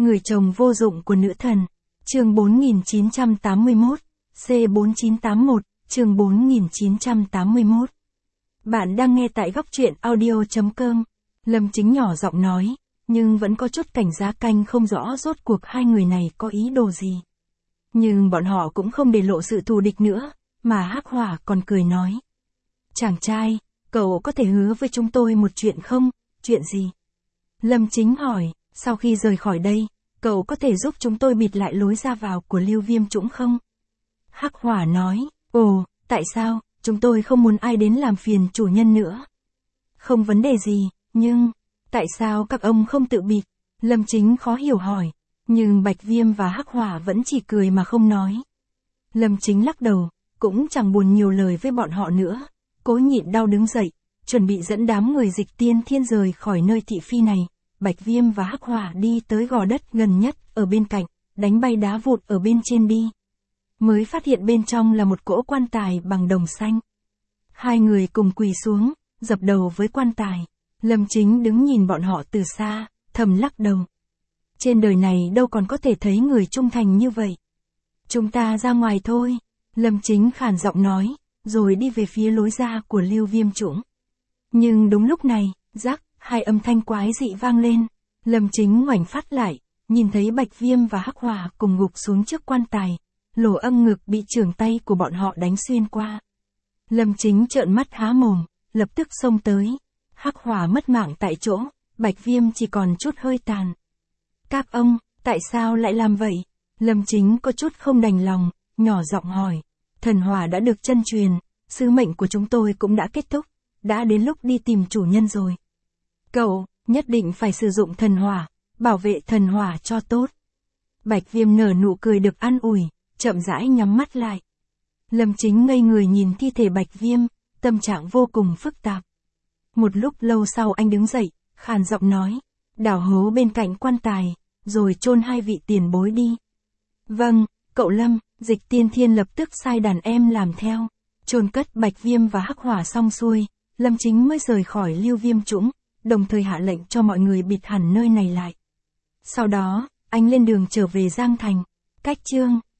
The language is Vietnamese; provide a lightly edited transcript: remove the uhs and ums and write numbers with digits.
Người chồng vô dụng của nữ thần. Chương 4981, C4981, chương 4981. Bạn đang nghe tại góc truyện audio.com. Lâm Chính nhỏ giọng nói, nhưng vẫn có chút cảnh giác canh không rõ rốt cuộc hai người này có ý đồ gì. Nhưng bọn họ cũng không để lộ sự thù địch nữa, mà Hắc Hỏa còn cười nói. Chàng trai, cậu có thể hứa với chúng tôi một chuyện không? Chuyện gì? Lâm Chính hỏi, sau khi rời khỏi đây, cậu có thể giúp chúng tôi bịt lại lối ra vào của Lưu Viêm Chũng không? Hắc Hỏa nói, ồ, tại sao, chúng tôi không muốn ai đến làm phiền chủ nhân nữa. Không vấn đề gì, nhưng, tại sao các ông không tự bịt? Lâm Chính khó hiểu hỏi, nhưng Bạch Viêm và Hắc Hỏa vẫn chỉ cười mà không nói. Lâm Chính lắc đầu, cũng chẳng buồn nhiều lời với bọn họ nữa, cố nhịn đau đứng dậy, chuẩn bị dẫn đám người Dịch Tiên Thiên rời khỏi nơi thị phi này. Bạch Viêm và Hắc Hỏa đi tới gò đất gần nhất, ở bên cạnh, đánh bay đá vụn ở bên trên đi. Mới phát hiện bên trong là một cỗ quan tài bằng đồng xanh. Hai người cùng quỳ xuống, dập đầu với quan tài. Lâm Chính đứng nhìn bọn họ từ xa, thầm lắc đầu. Trên đời này đâu còn có thể thấy người trung thành như vậy. Chúng ta ra ngoài thôi. Lâm Chính khàn giọng nói, rồi đi về phía lối ra của Lưu Viêm Chũng. Nhưng đúng lúc này, rắc, hai âm thanh quái dị vang lên. Lâm Chính ngoảnh phát lại, nhìn thấy Bạch Viêm và Hắc Hỏa cùng gục xuống trước quan tài. Lỗ âm ngực bị chưởng tay của bọn họ đánh xuyên qua. Lâm Chính trợn mắt há mồm, lập tức xông tới. Hắc Hỏa mất mạng tại chỗ, Bạch Viêm chỉ còn chút hơi tàn. Các ông, tại sao lại làm vậy? Lâm Chính có chút không đành lòng, nhỏ giọng hỏi. Thần hỏa đã được chân truyền, sứ mệnh của chúng tôi cũng đã kết thúc, đã đến lúc đi tìm chủ nhân rồi. Cậu, nhất định phải sử dụng thần hỏa, bảo vệ thần hỏa cho tốt. Bạch Viêm nở nụ cười được an ủi, chậm rãi nhắm mắt lại. Lâm Chính ngây người nhìn thi thể Bạch Viêm, tâm trạng vô cùng phức tạp. Một lúc lâu sau anh đứng dậy, khàn giọng nói, đào hố bên cạnh quan tài, rồi chôn hai vị tiền bối đi. Vâng, cậu Lâm. Dịch Tiên Thiên lập tức sai đàn em làm theo. Chôn cất Bạch Viêm và Hắc Hỏa xong xuôi, Lâm Chính mới rời khỏi Lưu Viêm Chũng, đồng thời hạ lệnh cho mọi người bịt hẳn nơi này lại. Sau đó, anh lên đường trở về Giang Thành. Cách chương